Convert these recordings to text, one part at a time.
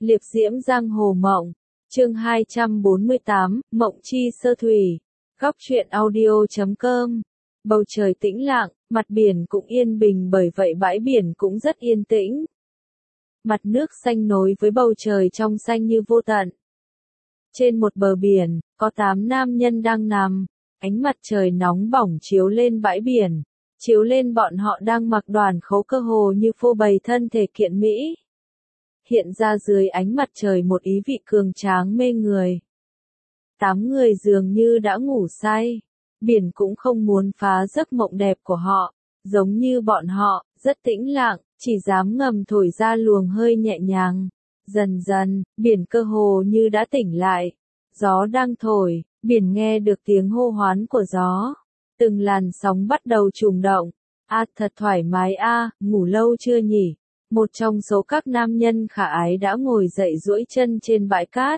Liệp diễm giang hồ mộng. Chương 248, Mộng chi sơ thủy. Góc truyện audio.com. Bầu trời tĩnh lặng, mặt biển cũng yên bình, bởi vậy bãi biển cũng rất yên tĩnh. Mặt nước xanh nối với bầu trời trong xanh như vô tận. Trên một bờ biển, có 8 nam nhân đang nằm. Ánh mặt trời nóng bỏng chiếu lên bãi biển, chiếu lên bọn họ đang mặc đoàn khố cơ hồ như phô bày thân thể kiện mỹ. Hiện ra dưới ánh mặt trời một ý vị cường tráng mê người. 8 người dường như đã ngủ say. Biển cũng không muốn phá giấc mộng đẹp của họ, giống như bọn họ, rất tĩnh lặng, chỉ dám ngầm thổi ra luồng hơi nhẹ nhàng. Dần dần, biển cơ hồ như đã tỉnh lại. Gió đang thổi, biển nghe được tiếng hô hoán của gió. Từng làn sóng bắt đầu trùng động. Thật thoải mái ngủ lâu chưa nhỉ? Một trong số các nam nhân khả ái đã ngồi dậy duỗi chân trên bãi cát.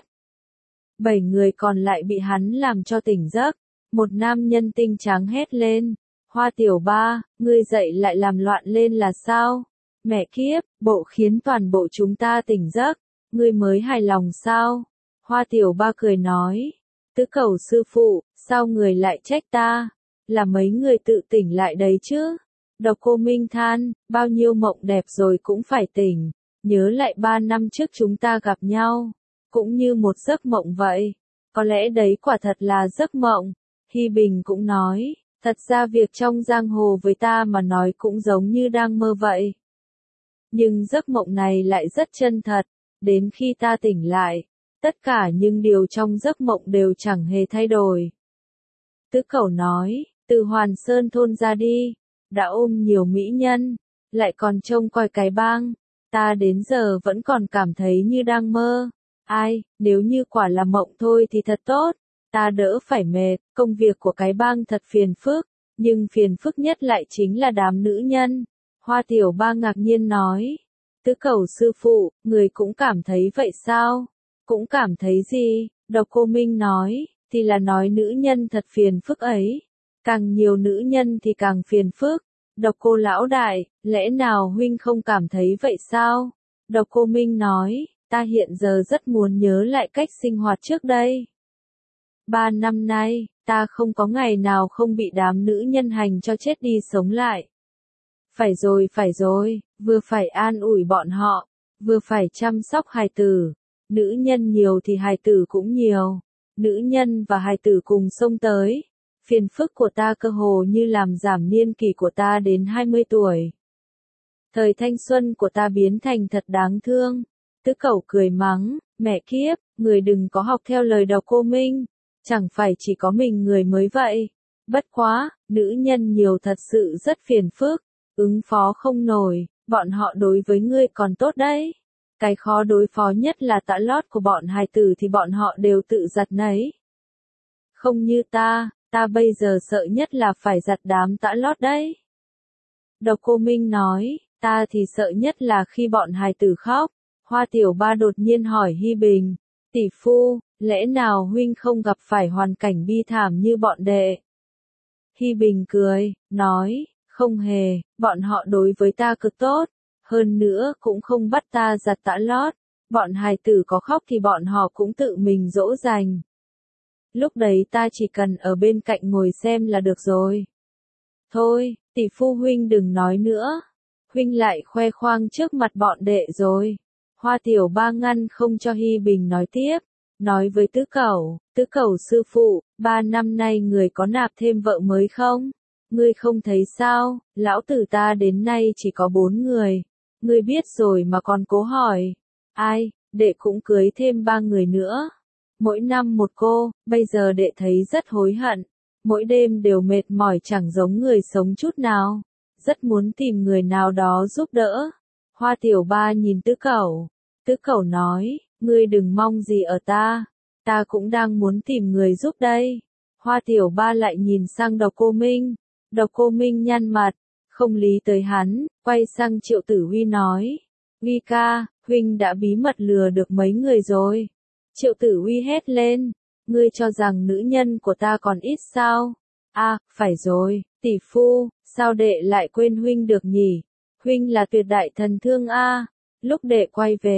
7 người còn lại bị hắn làm cho tỉnh giấc. Một nam nhân tinh trắng hét lên. Hoa tiểu ba, ngươi dậy lại làm loạn lên là sao? Mẹ kiếp, bộ khiến toàn bộ chúng ta tỉnh giấc. Ngươi mới hài lòng sao? Hoa tiểu ba cười nói. Tứ Cẩu sư phụ, sao người lại trách ta? Là mấy người tự tỉnh lại đấy chứ? Độc Cô Minh than, bao nhiêu mộng đẹp rồi cũng phải tỉnh. Nhớ lại 3 năm trước chúng ta gặp nhau. Cũng như một giấc mộng vậy. Có lẽ đấy quả thật là giấc mộng. Hi Bình cũng nói, thật ra việc trong giang hồ với ta mà nói cũng giống như đang mơ vậy. Nhưng giấc mộng này lại rất chân thật. Đến khi ta tỉnh lại, tất cả những điều trong giấc mộng đều chẳng hề thay đổi. Tứ Cẩu nói, từ Hoàn Sơn thôn ra đi, đã ôm nhiều mỹ nhân, lại còn trông coi cái bang, ta đến giờ vẫn còn cảm thấy như đang mơ. Nếu như quả là mộng thôi thì thật tốt, ta đỡ phải mệt, công việc của cái bang thật phiền phức, nhưng phiền phức nhất lại chính là đám nữ nhân. Hoa tiểu ba ngạc nhiên nói, Tứ Cẩu sư phụ, người cũng cảm thấy vậy sao? Cũng cảm thấy gì? Độc Cô Minh nói, thì là nói nữ nhân thật phiền phức ấy. Càng nhiều nữ nhân thì càng phiền phức. Độc Cô lão đại, lẽ nào huynh không cảm thấy vậy sao? Độc Cô Minh nói, ta hiện giờ rất muốn nhớ lại cách sinh hoạt trước đây. 3 năm nay, ta không có ngày nào không bị đám nữ nhân hành cho chết đi sống lại. Phải rồi, vừa phải an ủi bọn họ, vừa phải chăm sóc hài tử. Nữ nhân nhiều thì hài tử cũng nhiều. Nữ nhân và hài tử cùng xông tới. Phiền phức của ta cơ hồ như làm giảm niên kỷ của ta đến 20 tuổi. Thời thanh xuân của ta biến thành thật đáng thương. Tứ Cẩu cười mắng, mẹ kiếp, người đừng có học theo lời Độc Cô Minh. Chẳng phải chỉ có mình người mới vậy. Bất quá, nữ nhân nhiều thật sự rất phiền phức. Ứng phó không nổi, bọn họ đối với ngươi còn tốt đấy. Cái khó đối phó nhất là tã lót của bọn hài tử thì bọn họ đều tự giặt nấy. Không như ta bây giờ sợ nhất là phải giặt đám tã lót đấy. Độc Cô Minh nói, ta thì sợ nhất là khi bọn hài tử khóc. Hoa tiểu ba đột nhiên hỏi Hi Bình, tỷ phu, lẽ nào huynh không gặp phải hoàn cảnh bi thảm như bọn đệ? Hi Bình cười, nói, không hề, bọn họ đối với ta cực tốt. Hơn nữa cũng không bắt ta giặt tã lót. Bọn hài tử có khóc thì bọn họ cũng tự mình dỗ dành. Lúc đấy ta chỉ cần ở bên cạnh ngồi xem là được rồi. Thôi, tỷ phu huynh đừng nói nữa. Huynh lại khoe khoang trước mặt bọn đệ rồi. Hoa tiểu ba ngăn không cho Hi Bình nói tiếp. Nói với Tứ Cẩu sư phụ, 3 năm nay người có nạp thêm vợ mới không? Ngươi không thấy sao, lão tử ta đến nay chỉ có 4 người. Ngươi biết rồi mà còn cố hỏi. Đệ cũng cưới thêm 3 người nữa. Mỗi năm một cô, bây giờ đệ thấy rất hối hận. Mỗi đêm đều mệt mỏi chẳng giống người sống chút nào. Rất muốn tìm người nào đó giúp đỡ. Hoa tiểu ba nhìn Tứ Cẩu. Tứ Cẩu nói, ngươi đừng mong gì ở ta. Ta cũng đang muốn tìm người giúp đây. Hoa tiểu ba lại nhìn sang Độc Cô Minh. Độc Cô Minh nhăn mặt, không lý tới hắn, quay sang Triệu Tử Huy nói. Huy ca, huynh đã bí mật lừa được mấy người rồi. Triệu Tử Huy hét lên, ngươi cho rằng nữ nhân của ta còn ít sao? Phải rồi, tỷ phu, sao đệ lại quên huynh được nhỉ? Huynh là tuyệt đại thần thương Lúc đệ quay về,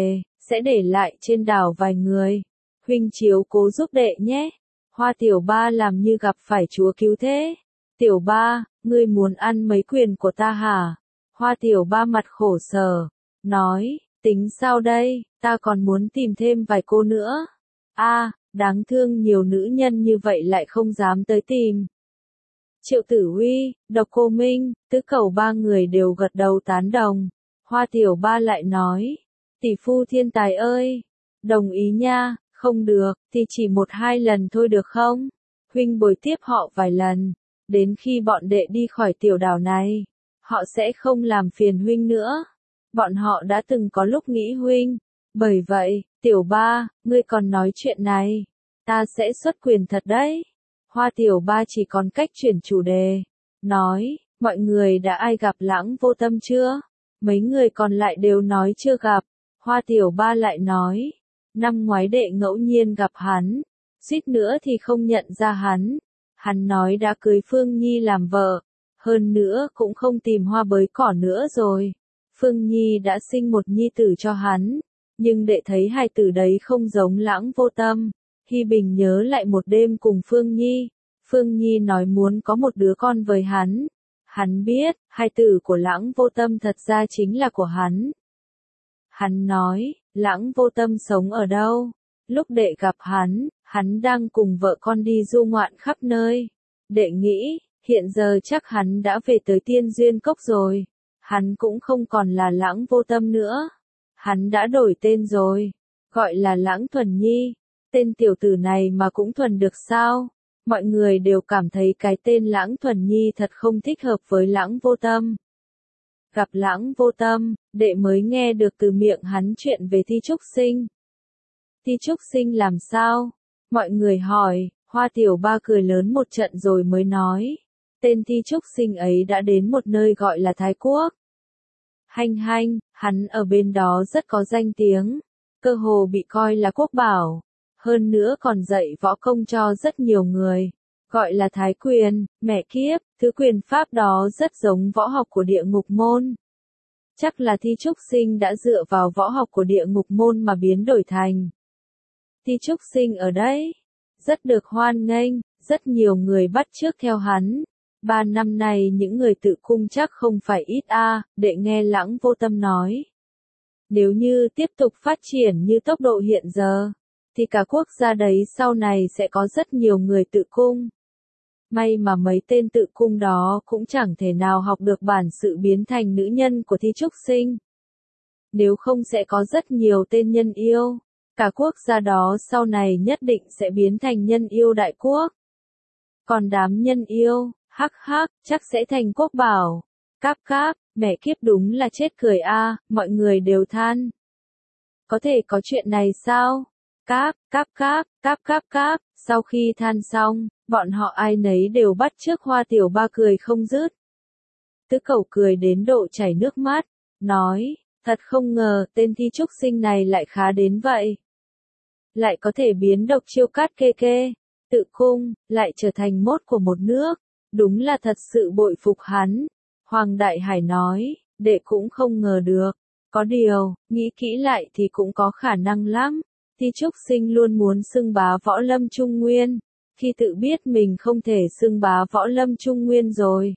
sẽ để lại trên đảo vài người. Huynh chiếu cố giúp đệ nhé. Hoa tiểu ba làm như gặp phải chúa cứu thế. Tiểu ba, ngươi muốn ăn mấy quyền của ta hả? Hoa tiểu ba mặt khổ sở, nói, tính sao đây, ta còn muốn tìm thêm vài cô nữa. A, đáng thương nhiều nữ nhân như vậy lại không dám tới tìm. Triệu Tử Huy, Độc Cô Minh, Tứ Cẩu ba người đều gật đầu tán đồng. Hoa tiểu ba lại nói, tỷ phu thiên tài ơi, đồng ý nha, không được, thì chỉ 1-2 lần thôi được không? Huynh bồi tiếp họ vài lần, đến khi bọn đệ đi khỏi tiểu đảo này, họ sẽ không làm phiền huynh nữa. Bọn họ đã từng có lúc nghĩ huynh. Bởi vậy, tiểu ba, ngươi còn nói chuyện này, ta sẽ xuất quyền thật đấy. Hoa tiểu ba chỉ còn cách chuyển chủ đề, nói, mọi người đã ai gặp Lãng Vô Tâm chưa? Mấy người còn lại đều nói chưa gặp. Hoa tiểu ba lại nói, năm ngoái đệ ngẫu nhiên gặp hắn, suýt nữa thì không nhận ra hắn. Hắn nói đã cưới Phương Nhi làm vợ, hơn nữa cũng không tìm hoa bới cỏ nữa rồi. Phương Nhi đã sinh một nhi tử cho hắn, nhưng đệ thấy hài tử đấy không giống Lãng Vô Tâm. Hi Bình nhớ lại một đêm cùng Phương Nhi, Phương Nhi nói muốn có một đứa con với hắn. Hắn biết, hài tử của Lãng Vô Tâm thật ra chính là của hắn. Hắn nói, Lãng Vô Tâm sống ở đâu? Lúc đệ gặp hắn đang cùng vợ con đi du ngoạn khắp nơi. Đệ nghĩ, hiện giờ chắc hắn đã về tới Tiên Duyên Cốc rồi. Hắn cũng không còn là Lãng Vô Tâm nữa. Hắn đã đổi tên rồi, gọi là Lãng Thuần Nhi. Tên tiểu tử này mà cũng thuần được sao? Mọi người đều cảm thấy cái tên Lãng Thuần Nhi thật không thích hợp với Lãng Vô Tâm. Gặp Lãng Vô Tâm, đệ mới nghe được từ miệng hắn chuyện về Thi Trúc Sinh. Thi Trúc Sinh làm sao? Mọi người hỏi, Hoa tiểu ba cười lớn một trận rồi mới nói. Tên Thi Trúc Sinh ấy đã đến một nơi gọi là Thái Quốc. Hanh hanh, hắn ở bên đó rất có danh tiếng, cơ hồ bị coi là quốc bảo, hơn nữa còn dạy võ công cho rất nhiều người, gọi là Thái Quyền. Mẹ kiếp, thứ quyền pháp đó rất giống võ học của Địa Ngục Môn. Chắc là Thi Trúc Sinh đã dựa vào võ học của Địa Ngục Môn mà biến đổi thành. Thi Trúc Sinh ở đấy, rất được hoan nghênh, rất nhiều người bắt chước theo hắn. 3 năm nay những người tự cung chắc không phải ít đệ nghe Lãng Vô Tâm nói. Nếu như tiếp tục phát triển như tốc độ hiện giờ, thì cả quốc gia đấy sau này sẽ có rất nhiều người tự cung. May mà mấy tên tự cung đó cũng chẳng thể nào học được bản sự biến thành nữ nhân của Thi Trúc Sinh. Nếu không sẽ có rất nhiều tên nhân yêu, cả quốc gia đó sau này nhất định sẽ biến thành nhân yêu đại quốc. Còn đám nhân yêu, hắc hắc, chắc sẽ thành quốc bảo. Cáp cáp, mẹ kiếp đúng là chết cười mọi người đều than. Có thể có chuyện này sao? Cáp, cáp cáp, cáp cáp cáp, sau khi than xong, bọn họ ai nấy đều bắt chước Hoa tiểu ba cười không dứt. Tứ Cẩu cười đến độ chảy nước mắt, nói, thật không ngờ tên Thi Trúc Sinh này lại khá đến vậy. Lại có thể biến độc chiêu cát kê kê, tự cung, lại trở thành mốt của một nước. Đúng là thật sự bội phục hắn. Hoàng Đại Hải nói, đệ cũng không ngờ được. Có điều, nghĩ kỹ lại thì cũng có khả năng lắm. Thi Trúc Sinh luôn muốn xưng bá võ lâm Trung Nguyên. Khi tự biết mình không thể xưng bá võ lâm Trung Nguyên rồi,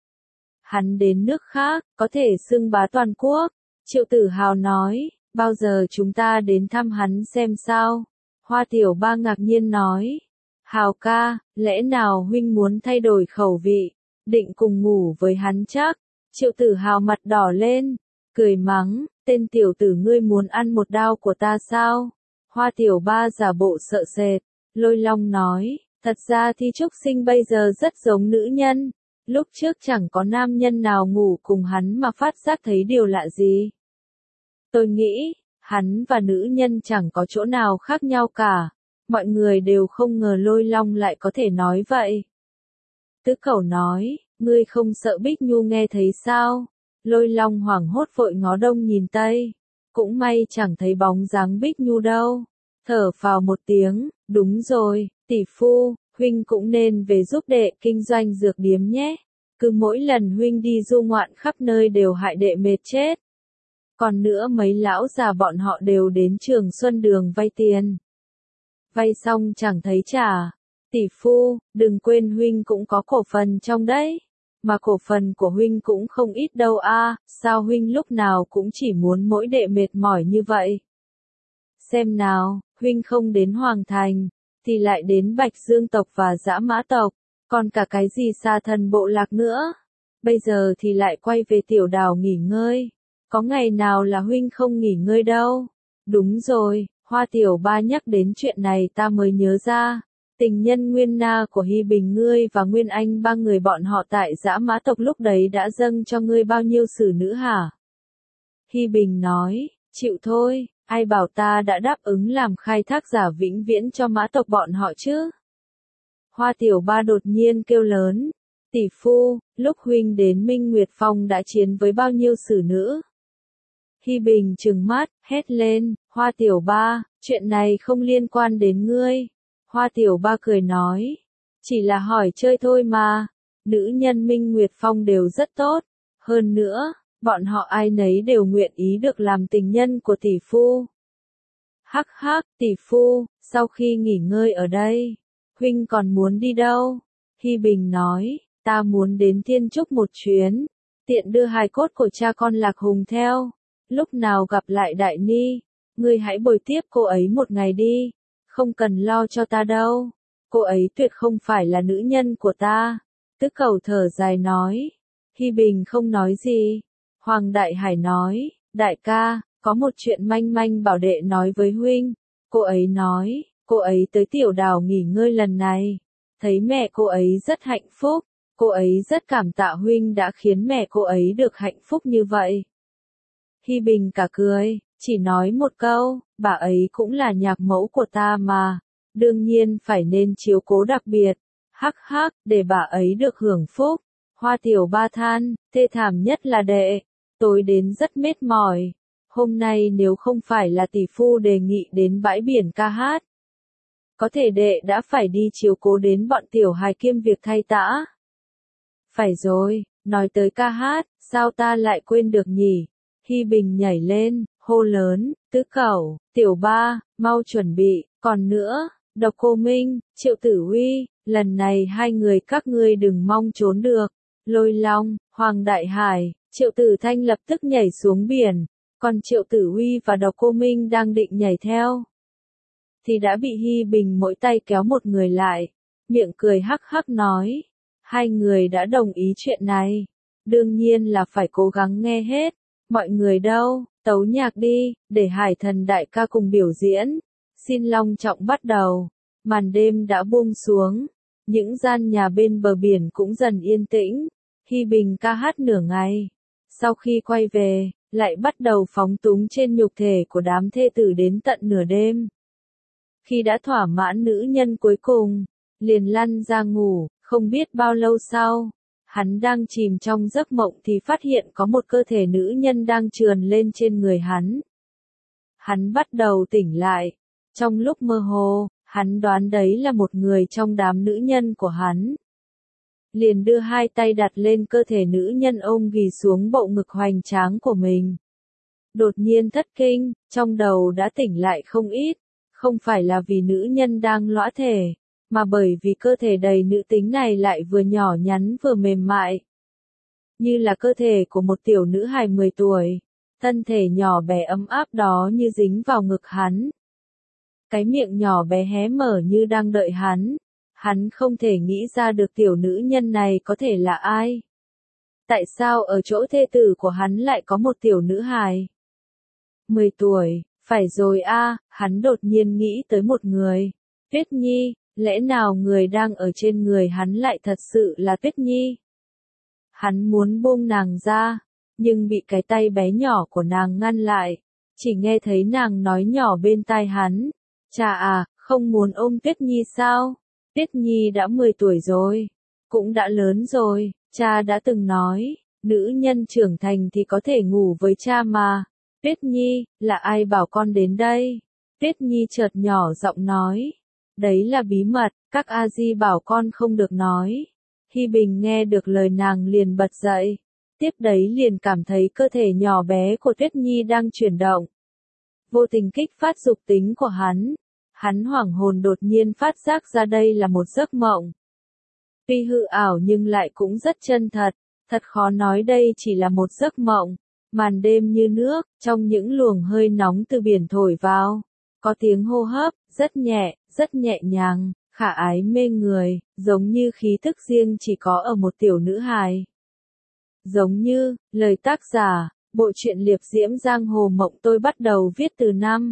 hắn đến nước khác, có thể xưng bá toàn quốc. Triệu Tử Hào nói, bao giờ chúng ta đến thăm hắn xem sao? Hoa tiểu ba ngạc nhiên nói, Hào ca, lẽ nào huynh muốn thay đổi khẩu vị, định cùng ngủ với hắn chắc? Triệu Tử Hào mặt đỏ lên, cười mắng, tên tiểu tử ngươi muốn ăn một đao của ta sao? Hoa tiểu ba giả bộ sợ sệt, Lôi Long nói, thật ra Thi Trúc Sinh bây giờ rất giống nữ nhân, lúc trước chẳng có nam nhân nào ngủ cùng hắn mà phát giác thấy điều lạ gì. Tôi nghĩ, hắn và nữ nhân chẳng có chỗ nào khác nhau cả. Mọi người đều không ngờ Lôi Long lại có thể nói vậy. Tứ Cẩu nói, ngươi không sợ Bích Nhu nghe thấy sao? Lôi Long hoảng hốt vội ngó đông nhìn tây. Cũng may chẳng thấy bóng dáng Bích Nhu đâu. Thở phào một tiếng, đúng rồi, tỷ phu, huynh cũng nên về giúp đệ kinh doanh dược điếm nhé. Cứ mỗi lần huynh đi du ngoạn khắp nơi đều hại đệ mệt chết. Còn nữa mấy lão già bọn họ đều đến Trường Xuân Đường vay tiền. Vay xong chẳng thấy trả. Tỷ phu, đừng quên huynh cũng có cổ phần trong đấy. Mà cổ phần của huynh cũng không ít đâu a, sao huynh lúc nào cũng chỉ muốn mỗi đệ mệt mỏi như vậy? Xem nào, huynh không đến Hoàng Thành, thì lại đến Bạch Dương tộc và Dã Mã tộc, còn cả cái gì Sa Thần bộ lạc nữa. Bây giờ thì lại quay về Tiểu Đào nghỉ ngơi. Có ngày nào là huynh không nghỉ ngơi đâu. Đúng rồi, Hoa Tiểu Ba nhắc đến chuyện này ta mới nhớ ra. Tình nhân Nguyên Na của Hy Bình ngươi và Nguyên Anh ba người bọn họ tại Dã Mã tộc lúc đấy đã dâng cho ngươi bao nhiêu xử nữ hả? Hy Bình nói, chịu thôi, ai bảo ta đã đáp ứng làm khai thác giả vĩnh viễn cho Mã tộc bọn họ chứ? Hoa Tiểu Ba đột nhiên kêu lớn, tỷ phu, lúc huynh đến Minh Nguyệt Phong đã chiến với bao nhiêu xử nữ? Hy Bình trừng mắt, hét lên, Hoa Tiểu Ba, chuyện này không liên quan đến ngươi. Hoa Tiểu Ba cười nói, chỉ là hỏi chơi thôi mà, nữ nhân Minh Nguyệt Phong đều rất tốt, hơn nữa, bọn họ ai nấy đều nguyện ý được làm tình nhân của tỷ phu. Hắc hắc, tỷ phu, sau khi nghỉ ngơi ở đây, huynh còn muốn đi đâu? Hy Bình nói, ta muốn đến Thiên Trúc một chuyến, tiện đưa hài cốt của cha con Lạc Hùng theo. Lúc nào gặp lại Đại Ni, ngươi hãy bồi tiếp cô ấy một ngày đi, không cần lo cho ta đâu, cô ấy tuyệt không phải là nữ nhân của ta. Tứ Cầu thở dài nói, Hy Bình không nói gì. Hoàng Đại Hải nói, đại ca, có một chuyện manh manh bảo đệ nói với huynh. Cô ấy nói, cô ấy tới Tiểu Đào nghỉ ngơi lần này, thấy mẹ cô ấy rất hạnh phúc, cô ấy rất cảm tạ huynh đã khiến mẹ cô ấy được hạnh phúc như vậy. Hy Bình cả cười, chỉ nói một câu, bà ấy cũng là nhạc mẫu của ta mà, đương nhiên phải nên chiếu cố đặc biệt, hắc hắc, để bà ấy được hưởng phúc. Hoa Tiểu Ba than, thê thảm nhất là đệ, tối đến rất mệt mỏi, hôm nay nếu không phải là tỷ phu đề nghị đến bãi biển ca hát, có thể đệ đã phải đi chiếu cố đến bọn tiểu hài kiêm việc thay tã. Phải rồi, nói tới ca hát, sao ta lại quên được nhỉ? Hy Bình nhảy lên, hô lớn, Tứ Cẩu, Tiểu Ba, mau chuẩn bị, còn nữa, Độc Cô Minh, Triệu Tử Huy, lần này hai người các ngươi đừng mong trốn được. Lôi Long, Hoàng Đại Hải, Triệu Tử Thanh lập tức nhảy xuống biển, còn Triệu Tử Huy và Độc Cô Minh đang định nhảy theo, thì đã bị Hy Bình mỗi tay kéo một người lại, miệng cười hắc hắc nói, hai người đã đồng ý chuyện này, đương nhiên là phải cố gắng nghe hết. Mọi người đâu, tấu nhạc đi, để Hải Thần đại ca cùng biểu diễn. Xin long trọng bắt đầu. Màn đêm đã buông xuống. Những gian nhà bên bờ biển cũng dần yên tĩnh. Hy Bình ca hát nửa ngày. Sau khi quay về, lại bắt đầu phóng túng trên nhục thể của đám thê tử đến tận nửa đêm. Khi đã thỏa mãn nữ nhân cuối cùng, liền lăn ra ngủ, không biết bao lâu sau. Hắn đang chìm trong giấc mộng thì phát hiện có một cơ thể nữ nhân đang trườn lên trên người hắn. Hắn bắt đầu tỉnh lại. Trong lúc mơ hồ, hắn đoán đấy là một người trong đám nữ nhân của hắn. Liền đưa hai tay đặt lên cơ thể nữ nhân ôm ghì xuống bộ ngực hoành tráng của mình. Đột nhiên thất kinh, trong đầu đã tỉnh lại không ít, không phải là vì nữ nhân đang lõa thể, mà bởi vì cơ thể đầy nữ tính này lại vừa nhỏ nhắn vừa mềm mại. Như là cơ thể của một tiểu nữ hài 10 tuổi, thân thể nhỏ bé ấm áp đó như dính vào ngực hắn. Cái miệng nhỏ bé hé mở như đang đợi hắn không thể nghĩ ra được tiểu nữ nhân này có thể là ai. Tại sao ở chỗ thê tử của hắn lại có một tiểu nữ hài? 10 tuổi, phải rồi a, hắn đột nhiên nghĩ tới một người. Tuyết Nhi. Lẽ nào người đang ở trên người hắn lại thật sự là Tuyết Nhi? Hắn muốn buông nàng ra, nhưng bị cái tay bé nhỏ của nàng ngăn lại. Chỉ nghe thấy nàng nói nhỏ bên tai hắn. Cha à, không muốn ôm Tuyết Nhi sao? Tuyết Nhi đã 10 tuổi rồi, cũng đã lớn rồi, cha đã từng nói, nữ nhân trưởng thành thì có thể ngủ với cha mà. Tuyết Nhi, là ai bảo con đến đây? Tuyết Nhi chợt nhỏ giọng nói. Đấy là bí mật, các A-di bảo con không được nói. Hy Bình nghe được lời nàng liền bật dậy. Tiếp đấy liền cảm thấy cơ thể nhỏ bé của Tuyết Nhi đang chuyển động. Vô tình kích phát dục tính của hắn. Hắn hoảng hồn đột nhiên phát giác ra đây là một giấc mộng. Tuy hư ảo nhưng lại cũng rất chân thật. Thật khó nói đây chỉ là một giấc mộng. Màn đêm như nước, trong những luồng hơi nóng từ biển thổi vào. Có tiếng hô hấp, rất nhẹ nhàng, khả ái mê người, giống như khí thức riêng chỉ có ở một tiểu nữ hài. Giống như, lời tác giả, bộ truyện Liệp Diễm Giang Hồ Mộng tôi bắt đầu viết từ năm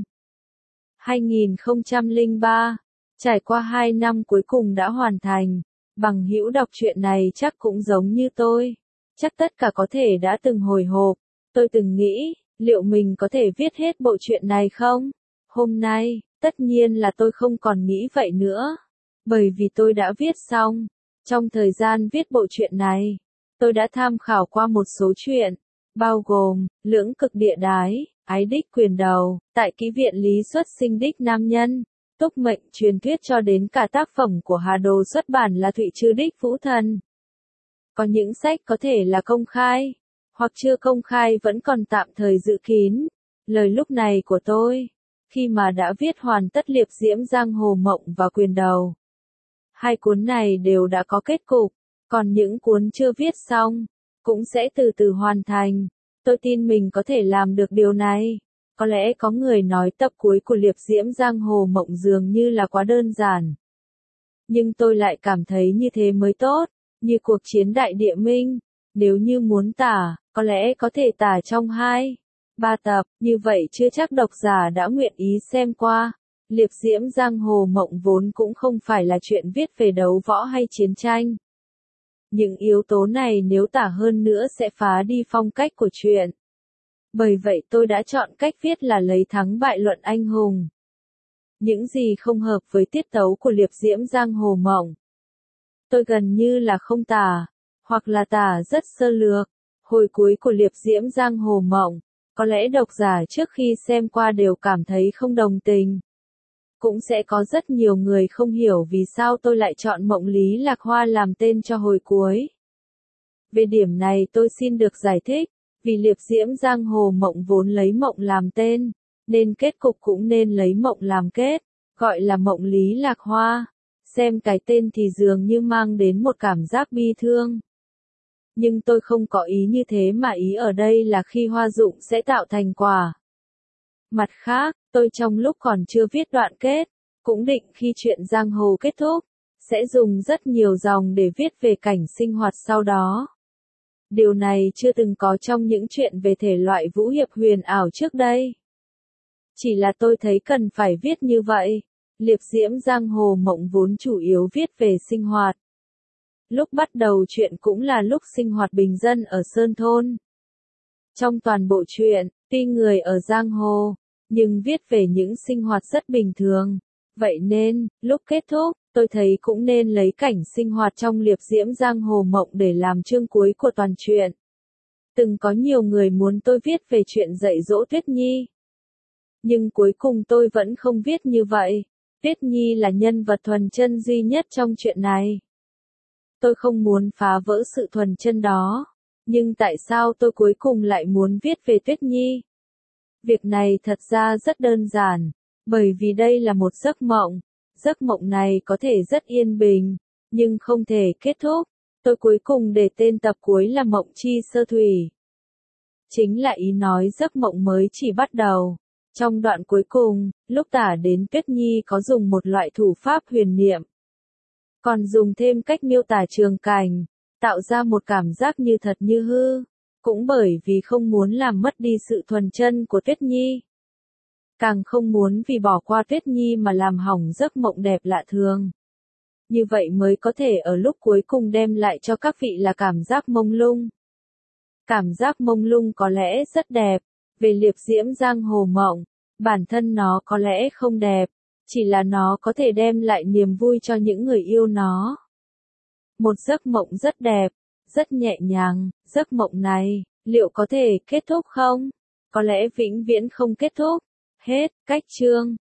2003. Trải qua 2 năm cuối cùng đã hoàn thành. Bằng hữu đọc truyện này chắc cũng giống như tôi. Chắc tất cả có thể đã từng hồi hộp. Tôi từng nghĩ, liệu mình có thể viết hết bộ truyện này không? Hôm nay, tất nhiên là tôi không còn nghĩ vậy nữa. Bởi vì tôi đã viết xong. Trong thời gian viết bộ truyện này, tôi đã tham khảo qua một số chuyện, bao gồm, Lưỡng Cực Địa Đái, Ái Đích Quyền Đầu, Tại Ký Viện Lý Xuất Sinh Đích Nam Nhân, Túc Mệnh Truyền Thuyết cho đến cả tác phẩm của Hà Đồ xuất bản là Thụy Trư Đích Vũ Thần. Có những sách có thể là công khai, hoặc chưa công khai vẫn còn tạm thời giữ kín. Lời lúc này của tôi, khi mà đã viết hoàn tất Liệp Diễm Giang Hồ Mộng và Quyền Đầu. 2 cuốn này đều đã có kết cục, còn những cuốn chưa viết xong, cũng sẽ từ từ hoàn thành. Tôi tin mình có thể làm được điều này. Có lẽ có người nói tập cuối của Liệp Diễm Giang Hồ Mộng dường như là quá đơn giản. Nhưng tôi lại cảm thấy như thế mới tốt, như cuộc chiến Đại Địa Minh. Nếu như muốn tả, có lẽ có thể tả trong 2-3 tập, như vậy chưa chắc độc giả đã nguyện ý xem qua. Liệp Diễm Giang Hồ Mộng vốn cũng không phải là chuyện viết về đấu võ hay chiến tranh. Những yếu tố này nếu tả hơn nữa sẽ phá đi phong cách của truyện. Bởi vậy tôi đã chọn cách viết là lấy thắng bại luận anh hùng. Những gì không hợp với tiết tấu của Liệp Diễm Giang Hồ Mộng, tôi gần như là không tả, hoặc là tả rất sơ lược. Hồi cuối của Liệp Diễm Giang Hồ Mộng, có lẽ độc giả trước khi xem qua đều cảm thấy không đồng tình. Cũng sẽ có rất nhiều người không hiểu vì sao tôi lại chọn Mộng Lý Lạc Hoa làm tên cho hồi cuối. Về điểm này tôi xin được giải thích, vì Liệp Diễm Giang Hồ Mộng vốn lấy mộng làm tên, nên kết cục cũng nên lấy mộng làm kết, gọi là Mộng Lý Lạc Hoa. Xem cái tên thì dường như mang đến một cảm giác bi thương. Nhưng tôi không có ý như thế mà ý ở đây là khi hoa dụng sẽ tạo thành quả. Mặt khác, tôi trong lúc còn chưa viết đoạn kết, cũng định khi chuyện giang hồ kết thúc, sẽ dùng rất nhiều dòng để viết về cảnh sinh hoạt sau đó. Điều này chưa từng có trong những chuyện về thể loại vũ hiệp huyền ảo trước đây. Chỉ là tôi thấy cần phải viết như vậy. Liệp Diễm Giang Hồ Mộng vốn chủ yếu viết về sinh hoạt. Lúc bắt đầu chuyện cũng là lúc sinh hoạt bình dân ở Sơn Thôn. Trong toàn bộ truyện, tuy người ở Giang Hồ, nhưng viết về những sinh hoạt rất bình thường. Vậy nên, lúc kết thúc, tôi thấy cũng nên lấy cảnh sinh hoạt trong Liệp Diễm Giang Hồ Mộng để làm chương cuối của toàn truyện. Từng có nhiều người muốn tôi viết về chuyện dạy dỗ Tuyết Nhi. Nhưng cuối cùng tôi vẫn không viết như vậy. Tuyết Nhi là nhân vật thuần chân duy nhất trong chuyện này. Tôi không muốn phá vỡ sự thuần chân đó. Nhưng tại sao tôi cuối cùng lại muốn viết về Tuyết Nhi? Việc này thật ra rất đơn giản. Bởi vì đây là một giấc mộng. Giấc mộng này có thể rất yên bình, nhưng không thể kết thúc. Tôi cuối cùng để tên tập cuối là Mộng Chi Sơ Thủy. Chính là ý nói giấc mộng mới chỉ bắt đầu. Trong đoạn cuối cùng, lúc tả đến Tuyết Nhi có dùng một loại thủ pháp huyền niệm. Còn dùng thêm cách miêu tả trường cảnh, tạo ra một cảm giác như thật như hư. Cũng bởi vì không muốn làm mất đi sự thuần chân của Tuyết Nhi. Càng không muốn vì bỏ qua Tuyết Nhi mà làm hỏng giấc mộng đẹp lạ thường. Như vậy mới có thể ở lúc cuối cùng đem lại cho các vị là cảm giác mông lung. Cảm giác mông lung có lẽ rất đẹp. Về Liệp Diễm Giang Hồ Mộng, bản thân nó có lẽ không đẹp, chỉ là nó có thể đem lại niềm vui cho những người yêu nó. Một giấc mộng rất đẹp, rất nhẹ nhàng, giấc mộng này, liệu có thể kết thúc không? Có lẽ vĩnh viễn không kết thúc. Hết, cách chương.